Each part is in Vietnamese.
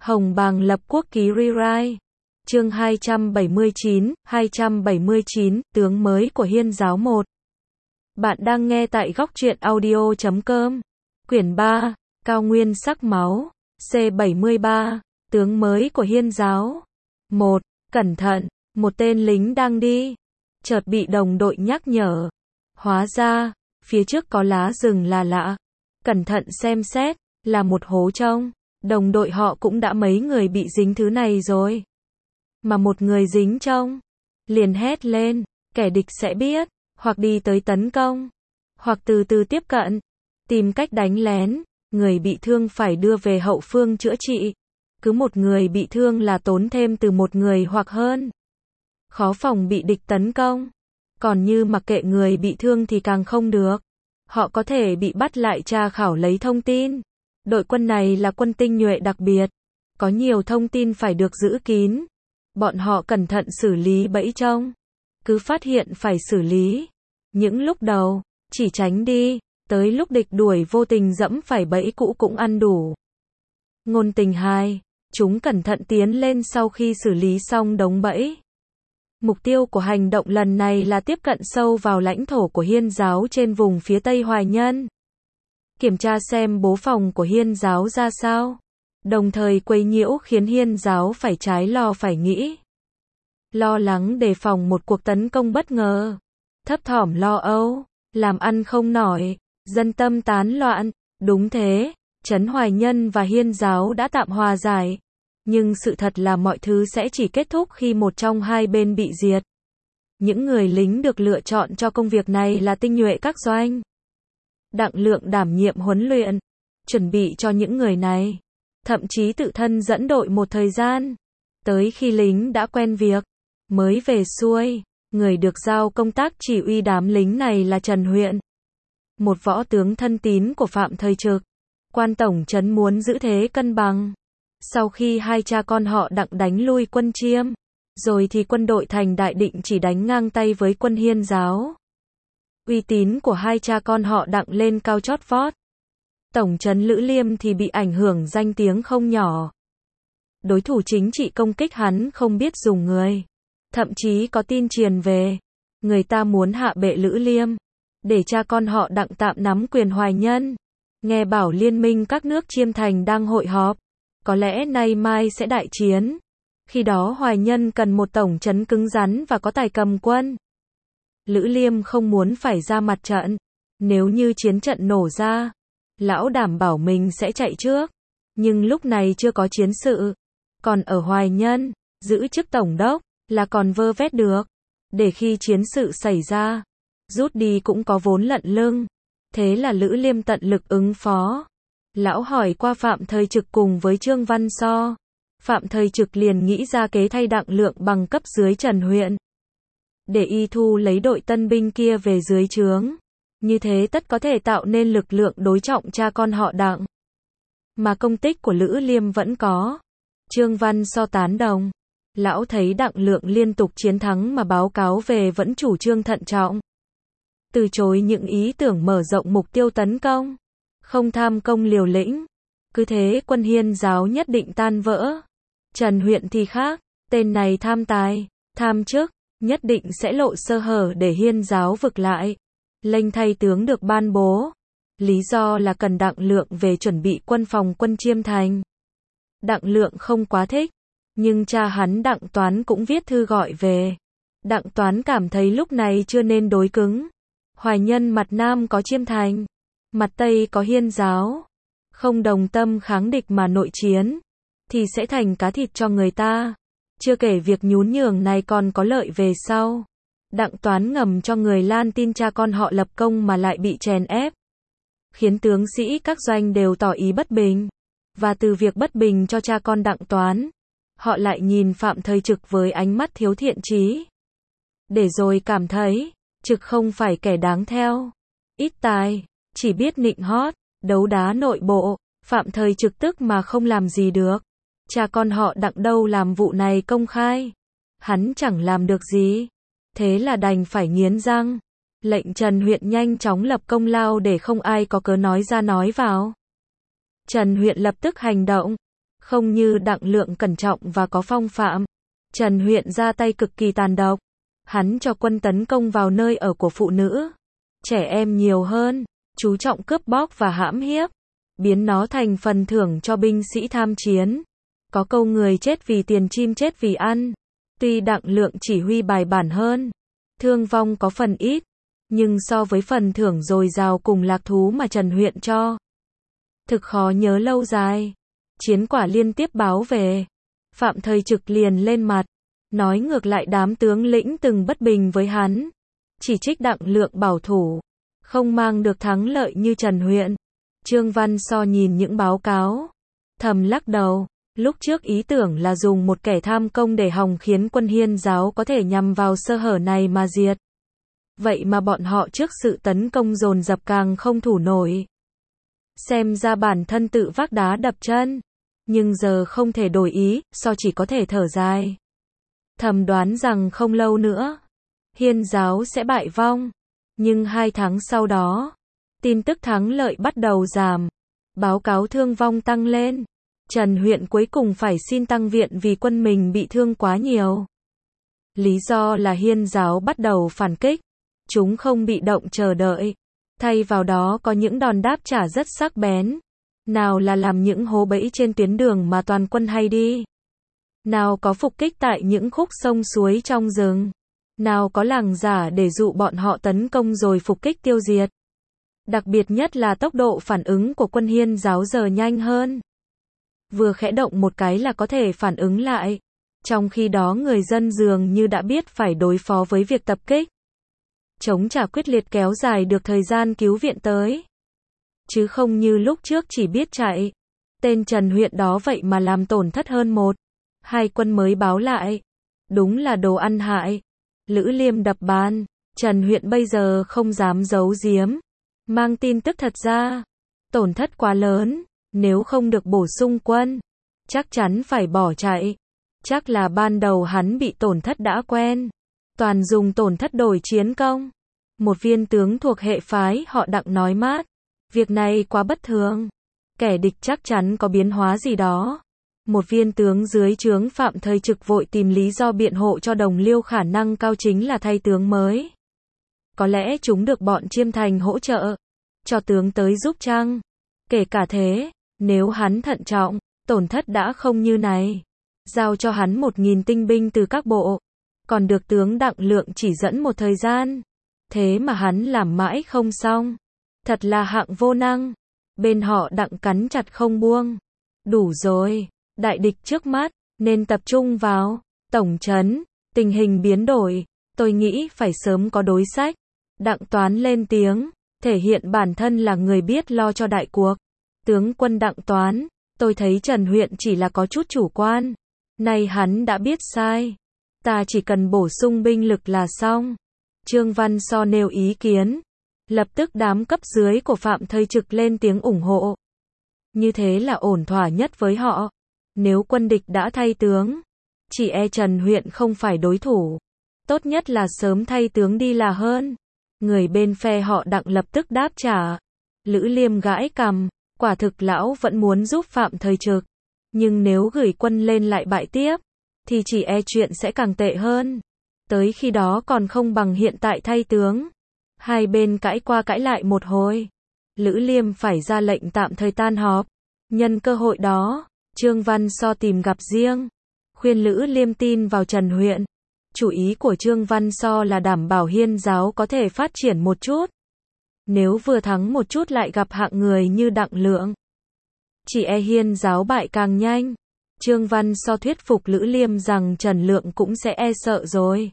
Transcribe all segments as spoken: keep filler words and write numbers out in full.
Hồng Bàng lập quốc ký rewrite. Chương hai trăm bảy mươi chín, hai trăm bảy mươi chín, tướng mới của Hiên giáo một. Bạn đang nghe tại góc truyện audio chấm com. Quyển ba, Cao nguyên sắc máu. C bảy mươi ba, tướng mới của Hiên giáo. một. Cẩn thận, một tên lính đang đi. Chợt bị đồng đội nhắc nhở. Hóa ra, phía trước có lá rừng là lạ. Cẩn thận xem xét, là một hố trông. Đồng đội họ cũng đã mấy người bị dính thứ này rồi. Mà một người dính trông, liền hét lên, kẻ địch sẽ biết, hoặc đi tới tấn công, hoặc từ từ tiếp cận, tìm cách đánh lén, người bị thương phải đưa về hậu phương chữa trị. Cứ một người bị thương là tốn thêm từ một người hoặc hơn. Khó phòng bị địch tấn công. Còn như mặc kệ người bị thương thì càng không được. Họ có thể bị bắt lại tra khảo lấy thông tin. Đội quân này là quân tinh nhuệ đặc biệt. Có nhiều thông tin phải được giữ kín. Bọn họ cẩn thận xử lý bẫy trông. Cứ phát hiện phải xử lý. Những lúc đầu, chỉ tránh đi. Tới lúc địch đuổi vô tình dẫm phải bẫy cũ cũng ăn đủ. Ngôn tình hai. Chúng cẩn thận tiến lên sau khi xử lý xong đống bẫy. Mục tiêu của hành động lần này là tiếp cận sâu vào lãnh thổ của Hiên giáo trên vùng phía Tây Hoài Nhân. Kiểm tra xem bố phòng của Hiên giáo ra sao. Đồng thời quấy nhiễu khiến Hiên giáo phải trái lo phải nghĩ. Lo lắng đề phòng một cuộc tấn công bất ngờ. Thấp thỏm lo âu, làm ăn không nổi, dân tâm tán loạn. Đúng thế, Trấn Hoài Nhân và Hiên giáo đã tạm hòa giải. Nhưng sự thật là mọi thứ sẽ chỉ kết thúc khi một trong hai bên bị diệt. Những người lính được lựa chọn cho công việc này là tinh nhuệ các doanh. Đặng Lượng đảm nhiệm huấn luyện, chuẩn bị cho những người này. Thậm chí tự thân dẫn đội một thời gian. Tới khi lính đã quen việc, mới về xuôi. Người được giao công tác chỉ huy đám lính này là Trần Huyện. Một võ tướng thân tín của Phạm Thời Trực. Quan tổng trấn muốn giữ thế cân bằng. Sau khi hai cha con họ Đặng đánh lui quân Chiêm, rồi thì quân đội Thành Đại Định chỉ đánh ngang tay với quân Hiên giáo. Uy tín của hai cha con họ Đặng lên cao chót vót. Tổng trấn Lữ Liêm thì bị ảnh hưởng danh tiếng không nhỏ. Đối thủ chính trị công kích hắn không biết dùng người. Thậm chí có tin truyền về, người ta muốn hạ bệ Lữ Liêm, để cha con họ Đặng tạm nắm quyền Hoài Nhân. Nghe bảo liên minh các nước Chiêm Thành đang hội họp. Có lẽ nay mai sẽ đại chiến. Khi đó Hoài Nhân cần một tổng trấn cứng rắn và có tài cầm quân. Lữ Liêm không muốn phải ra mặt trận. Nếu như chiến trận nổ ra, lão đảm bảo mình sẽ chạy trước. Nhưng lúc này chưa có chiến sự. Còn ở Hoài Nhân, giữ chức tổng đốc, là còn vơ vét được. Để khi chiến sự xảy ra, rút đi cũng có vốn lận lưng. Thế là Lữ Liêm tận lực ứng phó. Lão hỏi qua Phạm Thời Trực cùng với Trương Văn So. Phạm Thời Trực liền nghĩ ra kế thay Đặng Lượng bằng cấp dưới Trần Huyện. Để y thu lấy đội tân binh kia về dưới trướng. Như thế tất có thể tạo nên lực lượng đối trọng cha con họ Đặng. Mà công tích của Lữ Liêm vẫn có. Trương Văn So tán đồng. Lão thấy Đặng Lượng liên tục chiến thắng mà báo cáo về vẫn chủ trương thận trọng. Từ chối những ý tưởng mở rộng mục tiêu tấn công. Không tham công liều lĩnh. Cứ thế quân Hiên giáo nhất định tan vỡ. Trần Huyện thì khác. Tên này tham tài, tham chức, nhất định sẽ lộ sơ hở để Hiên giáo vực lại. Lệnh thay tướng được ban bố. Lý do là cần Đặng Lượng về chuẩn bị quân phòng quân Chiêm Thành. Đặng Lượng không quá thích. Nhưng cha hắn Đặng Toán cũng viết thư gọi về. Đặng Toán cảm thấy lúc này chưa nên đối cứng. Hoài Nhân mặt Nam có Chiêm Thành. Mặt Tây có Hiên giáo. Không đồng tâm kháng địch mà nội chiến. Thì sẽ thành cá thịt cho người ta. Chưa kể việc nhún nhường này còn có lợi về sau. Đặng Toán ngầm cho người Lan tin cha con họ lập công mà lại bị chèn ép. Khiến tướng sĩ các doanh đều tỏ ý bất bình. Và từ việc bất bình cho cha con Đặng Toán, họ lại nhìn Phạm Thời Trực với ánh mắt thiếu thiện chí. Để rồi cảm thấy, Trực không phải kẻ đáng theo. Ít tài. Chỉ biết nịnh hót, đấu đá nội bộ, Phạm Thời Trực tức mà không làm gì được. Cha con họ Đặng đâu làm vụ này công khai. Hắn chẳng làm được gì. Thế là đành phải nghiến răng. Lệnh Trần Huyện nhanh chóng lập công lao để không ai có cớ nói ra nói vào. Trần Huyện lập tức hành động. Không như Đặng Lượng cẩn trọng và có phong phạm. Trần Huyện ra tay cực kỳ tàn độc. Hắn cho quân tấn công vào nơi ở của phụ nữ, trẻ em nhiều hơn, chú trọng cướp bóc và hãm hiếp, biến nó thành phần thưởng cho binh sĩ tham chiến. Có câu người chết vì tiền chim chết vì ăn. Tuy Đặng Lượng chỉ huy bài bản hơn, thương vong có phần ít, nhưng so với phần thưởng dồi dào cùng lạc thú mà Trần Huyện cho, thực khó nhớ lâu dài. Chiến quả liên tiếp báo về. Phạm Thời Trực liền lên mặt, nói ngược lại đám tướng lĩnh từng bất bình với hắn, chỉ trích Đặng Lượng bảo thủ, không mang được thắng lợi như Trần Huyện. Trương Văn So nhìn những báo cáo, thầm lắc đầu. Lúc trước ý tưởng là dùng một kẻ tham công để hòng khiến quân Hiên giáo có thể nhằm vào sơ hở này mà diệt. Vậy mà bọn họ trước sự tấn công dồn dập càng không thủ nổi. Xem ra bản thân tự vác đá đập chân. Nhưng giờ không thể đổi ý, So chỉ có thể thở dài. Thầm đoán rằng không lâu nữa, Hiên giáo sẽ bại vong. Nhưng hai tháng sau đó, tin tức thắng lợi bắt đầu giảm. Báo cáo thương vong tăng lên. Trần Huyện cuối cùng phải xin tăng viện vì quân mình bị thương quá nhiều. Lý do là Hiên giáo bắt đầu phản kích. Chúng không bị động chờ đợi. Thay vào đó có những đòn đáp trả rất sắc bén. Nào là làm những hố bẫy trên tuyến đường mà toàn quân hay đi. Nào có phục kích tại những khúc sông suối trong rừng. Nào có làng giả để dụ bọn họ tấn công rồi phục kích tiêu diệt. Đặc biệt nhất là tốc độ phản ứng của quân Hiên giáo giờ nhanh hơn. Vừa khẽ động một cái là có thể phản ứng lại. Trong khi đó người dân dường như đã biết phải đối phó với việc tập kích. Chống trả quyết liệt kéo dài được thời gian cứu viện tới. Chứ không như lúc trước chỉ biết chạy. Tên Trần Huyện đó vậy mà làm tổn thất hơn một. Hai quân mới báo lại. Đúng là đồ ăn hại. Lữ Liêm đập bàn. Trần Huyện bây giờ không dám giấu giếm. Mang tin tức thật ra. Tổn thất quá lớn. Nếu không được bổ sung quân, chắc chắn phải bỏ chạy. Chắc là ban đầu hắn bị tổn thất đã quen. Toàn dùng tổn thất đổi chiến công. Một viên tướng thuộc hệ phái họ Đặng nói mát. Việc này quá bất thường. Kẻ địch chắc chắn có biến hóa gì đó. Một viên tướng dưới trướng Phạm Thời Trực vội tìm lý do biện hộ cho Đồng Liêu khả năng cao chính là thay tướng mới. Có lẽ chúng được bọn Chiêm Thành hỗ trợ. Cho tướng tới giúp chăng? Kể cả thế, nếu hắn thận trọng, tổn thất đã không như này. Giao cho hắn một nghìn tinh binh từ các bộ. Còn được tướng Đặng Lượng chỉ dẫn một thời gian. Thế mà hắn làm mãi không xong. Thật là hạng vô năng. Bên họ Đặng cắn chặt không buông. Đủ rồi. Đại địch trước mắt, nên tập trung vào tổng trấn. Tình hình biến đổi. Tôi nghĩ phải sớm có đối sách. Đặng Toán lên tiếng. Thể hiện bản thân là người biết lo cho đại cuộc. Tướng quân Đặng Toán, tôi thấy Trần Huyện chỉ là có chút chủ quan. Nay hắn đã biết sai. Ta chỉ cần bổ sung binh lực là xong. Trương Văn So nêu ý kiến. Lập tức đám cấp dưới của Phạm Thời Trực lên tiếng ủng hộ. Như thế là ổn thỏa nhất với họ. Nếu quân địch đã thay tướng, chỉ e Trần Huyện không phải đối thủ. Tốt nhất là sớm thay tướng đi là hơn. Người bên phe họ Đặng lập tức đáp trả. Lữ Liêm gãi cằm. Quả thực lão vẫn muốn giúp Phạm Thời Trực. Nhưng nếu gửi quân lên lại bại tiếp, thì chỉ e chuyện sẽ càng tệ hơn. Tới khi đó còn không bằng hiện tại thay tướng. Hai bên cãi qua cãi lại một hồi. Lữ Liêm phải ra lệnh tạm thời tan họp. Nhân cơ hội đó, Trương Văn So tìm gặp riêng. Khuyên Lữ Liêm tin vào Trần Huyện. Chủ ý của Trương Văn So là đảm bảo Hiên giáo có thể phát triển một chút. Nếu vừa thắng một chút lại gặp hạng người như Đặng Lượng, chỉ e Hiên giáo bại càng nhanh. Trương Văn So thuyết phục Lữ Liêm rằng Trần Lượng cũng sẽ e sợ rồi.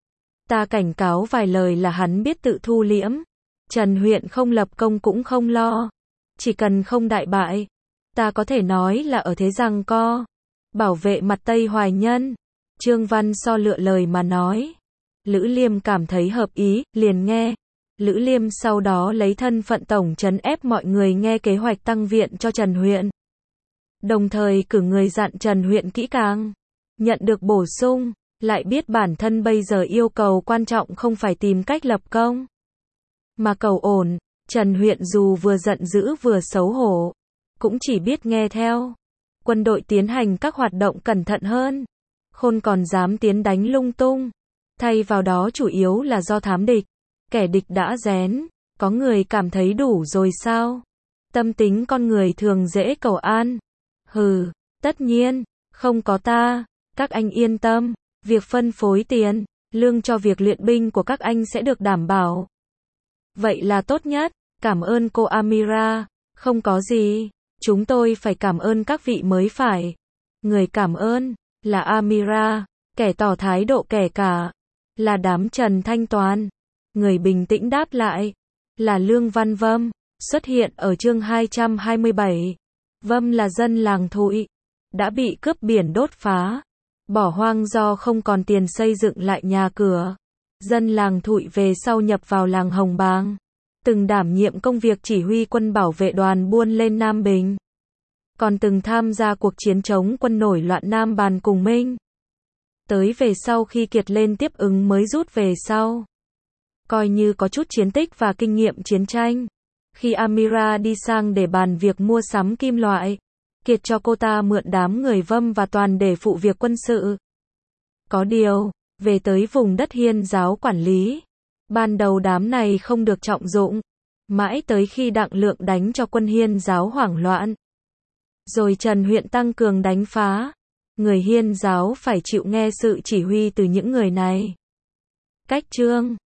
Ta cảnh cáo vài lời là hắn biết tự thu liễm. Trần Huyện không lập công cũng không lo. Chỉ cần không đại bại, ta có thể nói là ở thế giằng co. Bảo vệ mặt Tây Hoài Nhân. Trương Văn So lựa lời mà nói. Lữ Liêm cảm thấy hợp ý, liền nghe. Lữ Liêm sau đó lấy thân phận tổng trấn ép mọi người nghe kế hoạch tăng viện cho Trần Huyện. Đồng thời cử người dặn Trần Huyện kỹ càng. Nhận được bổ sung, lại biết bản thân bây giờ yêu cầu quan trọng không phải tìm cách lập công, mà cầu ổn. Trần Huyện dù vừa giận dữ vừa xấu hổ, cũng chỉ biết nghe theo. Quân đội tiến hành các hoạt động cẩn thận hơn. Khôn còn dám tiến đánh lung tung. Thay vào đó chủ yếu là do thám địch. Kẻ địch đã rén. Có người cảm thấy đủ rồi sao? Tâm tính con người thường dễ cầu an. Hừ, tất nhiên, không có ta. Các anh yên tâm. Việc phân phối tiền, lương cho việc luyện binh của các anh sẽ được đảm bảo. Vậy là tốt nhất. Cảm ơn cô Amira. Không có gì. Chúng tôi phải cảm ơn các vị mới phải. Người cảm ơn là Amira. Kẻ tỏ thái độ kẻ cả là đám Trần Thanh Toàn. Người bình tĩnh đáp lại là Lương Văn Vâm. Xuất hiện ở chương hai trăm hai mươi bảy. Vâm là dân làng Thụy. Đã bị cướp biển đốt phá. Bỏ hoang do không còn tiền xây dựng lại nhà cửa. Dân làng Thụy về sau nhập vào làng Hồng Bàng. Từng đảm nhiệm công việc chỉ huy quân bảo vệ đoàn buôn lên Nam Bình. Còn từng tham gia cuộc chiến chống quân nổi loạn Nam Bàn cùng Minh. Tới về sau khi kiệt lên tiếp ứng mới rút về sau. Coi như có chút chiến tích và kinh nghiệm chiến tranh. Khi Amira đi sang để bàn việc mua sắm kim loại, Kiệt cho cô ta mượn đám người Vâm và Toàn để phụ việc quân sự. Có điều, về tới vùng đất Hiên giáo quản lý, ban đầu đám này không được trọng dụng, mãi tới khi Đặng Lượng đánh cho quân Hiên giáo hoảng loạn. Rồi Trần huyện tăng cường đánh phá, người Hiên giáo phải chịu nghe sự chỉ huy từ những người này. Cách chương